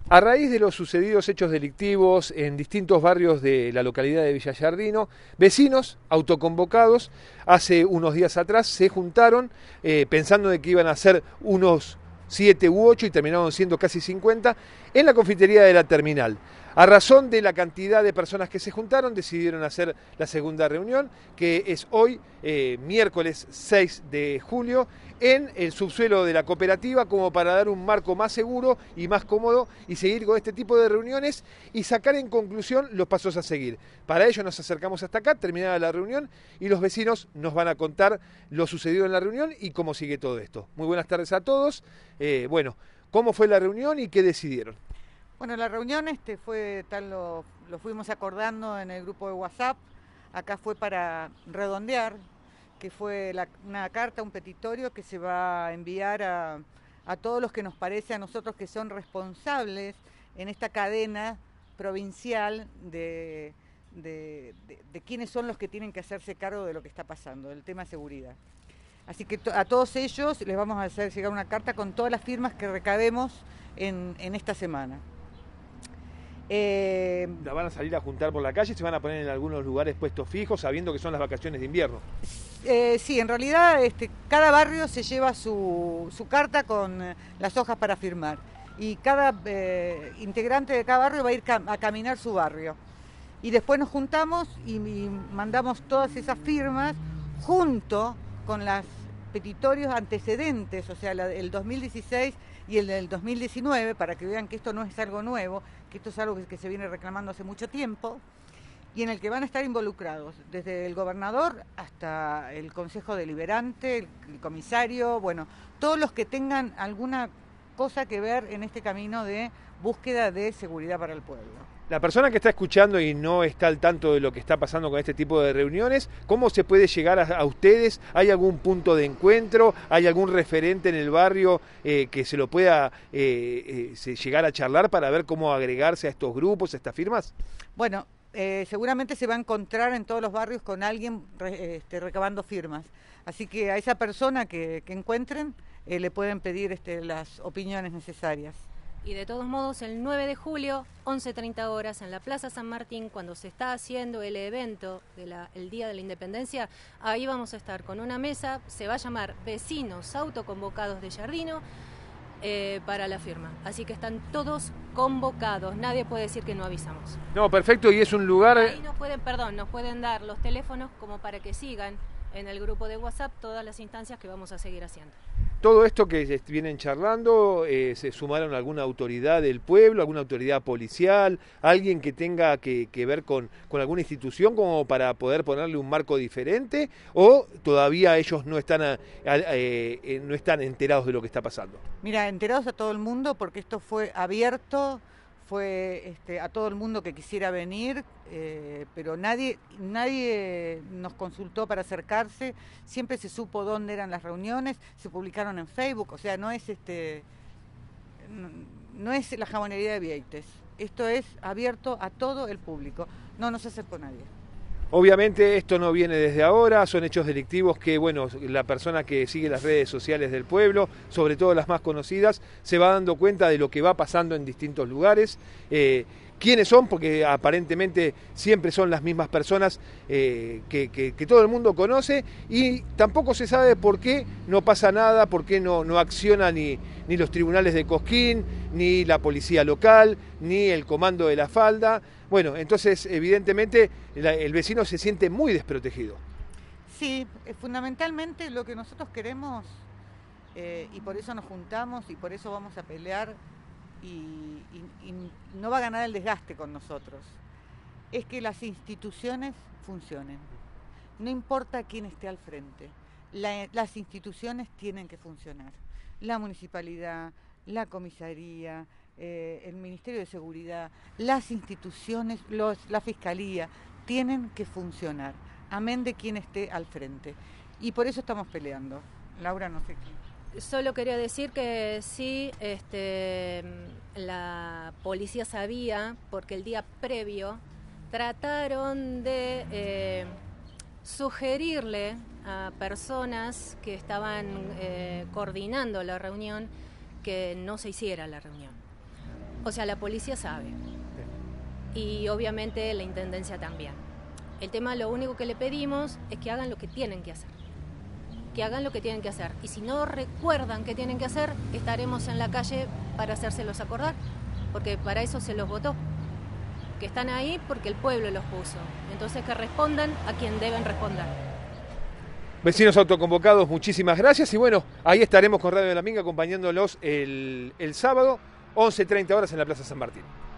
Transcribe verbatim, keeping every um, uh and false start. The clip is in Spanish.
A raíz de los sucedidos hechos delictivos en distintos barrios de la localidad de Villa Giardino, vecinos autoconvocados hace unos días atrás se juntaron eh, pensando de que iban a ser unos siete u ocho y terminaron siendo casi cincuenta en la confitería de la terminal. A razón de la cantidad de personas que se juntaron, decidieron hacer la segunda reunión, que es hoy, eh, miércoles seis de julio, en el subsuelo de la cooperativa, como para dar un marco más seguro y más cómodo y seguir con este tipo de reuniones y sacar en conclusión los pasos a seguir. Para ello nos acercamos hasta acá, terminada la reunión, y los vecinos nos van a contar lo sucedido en la reunión y cómo sigue todo esto. Muy buenas tardes a todos. Eh, bueno, ¿cómo fue la reunión y qué decidieron? Bueno, la reunión este fue tal lo, lo fuimos acordando en el grupo de WhatsApp. Acá fue para redondear, que fue la, una carta, un petitorio que se va a enviar a, a todos los que nos parece a nosotros que son responsables en esta cadena provincial de, de, de, de quiénes son los que tienen que hacerse cargo de lo que está pasando, del tema seguridad. Así que a todos ellos les vamos a hacer llegar una carta con todas las firmas que recabemos en, en esta semana. Eh, ¿La van a salir a juntar por la calle? ¿Se van a poner en algunos lugares puestos fijos, sabiendo que son las vacaciones de invierno? Eh, sí, en realidad este, cada barrio se lleva su, su carta con eh, las hojas para firmar. Y cada eh, integrante de cada barrio va a ir cam a caminar su barrio. Y después nos juntamos y, y mandamos todas esas firmas junto con los petitorios antecedentes, o sea, la, el dos mil dieciséis y el del dos mil diecinueve, para que vean que esto no es algo nuevo, que esto es algo que, que se viene reclamando hace mucho tiempo, y en el que van a estar involucrados desde el gobernador hasta el Consejo Deliberante, el, el comisario, bueno, todos los que tengan alguna cosa que ver en este camino de búsqueda de seguridad para el pueblo. La persona que está escuchando y no está al tanto de lo que está pasando con este tipo de reuniones, ¿cómo se puede llegar a, a ustedes? ¿Hay algún punto de encuentro? ¿Hay algún referente en el barrio eh, que se lo pueda eh, eh, llegar a charlar para ver cómo agregarse a estos grupos, a estas firmas? Bueno, eh, seguramente se va a encontrar en todos los barrios con alguien re, este, recabando firmas. Así que a esa persona que, que encuentren eh, le pueden pedir este, las opiniones necesarias. Y de todos modos, el nueve de julio, once treinta horas, en la Plaza San Martín, cuando se está haciendo el evento del Día de la Independencia, ahí vamos a estar con una mesa, se va a llamar Vecinos Autoconvocados de Giardino, eh, para la firma. Así que están todos convocados, nadie puede decir que no avisamos. No, perfecto, y es un lugar... Ahí nos pueden, perdón, nos pueden dar los teléfonos como para que sigan en el grupo de WhatsApp todas las instancias que vamos a seguir haciendo. Todo esto que vienen charlando, eh, ¿se sumaron alguna autoridad del pueblo, alguna autoridad policial, alguien que tenga que, que ver con, con alguna institución como para poder ponerle un marco diferente? ¿O todavía ellos no están, a, a, eh, no están enterados de lo que está pasando? Mira, enterados a todo el mundo porque esto fue abierto, fue este, a todo el mundo que quisiera venir, eh, pero nadie, nadie nos consultó para acercarse, siempre se supo dónde eran las reuniones, se publicaron en Facebook, o sea, no es este, no, no es la jabonería de Vieites, esto es abierto a todo el público, no nos acercó nadie. Obviamente esto no viene desde ahora, son hechos delictivos que, bueno, la persona que sigue las redes sociales del pueblo, sobre todo las más conocidas, se va dando cuenta de lo que va pasando en distintos lugares. Eh, ¿Quiénes son? Porque aparentemente siempre son las mismas personas eh, que, que, que todo el mundo conoce, y tampoco se sabe por qué no pasa nada, por qué no, no acciona ni, ni los tribunales de Cosquín, ni la policía local, ni el comando de la falda. Bueno, entonces evidentemente la, el vecino se siente muy desprotegido. Sí, fundamentalmente lo que nosotros queremos, eh, y por eso nos juntamos y por eso vamos a pelear, y, y, y no va a ganar el desgaste con nosotros, es que las instituciones funcionen. No importa quién esté al frente, la, las instituciones tienen que funcionar. La municipalidad, la comisaría, eh, el Ministerio de Seguridad, las instituciones, los, la Fiscalía, tienen que funcionar, amén de quien esté al frente. Y por eso estamos peleando. Laura, no sé qué. Solo quería decir que sí, este, la policía sabía, porque el día previo trataron de eh, sugerirle a personas que estaban eh, coordinando la reunión que no se hiciera la reunión. O sea, la policía sabe. Y obviamente la intendencia también. El tema, lo único que le pedimos es que hagan lo que tienen que hacer. Que hagan lo que tienen que hacer. Y si no recuerdan qué tienen que hacer, estaremos en la calle para hacérselos acordar. Porque para eso se los votó. Que están ahí porque el pueblo los puso. Entonces que respondan a quien deben responder. Vecinos autoconvocados, muchísimas gracias. Y bueno, ahí estaremos con Radio de la Minga acompañándolos el, el sábado, once treinta horas en la Plaza San Martín.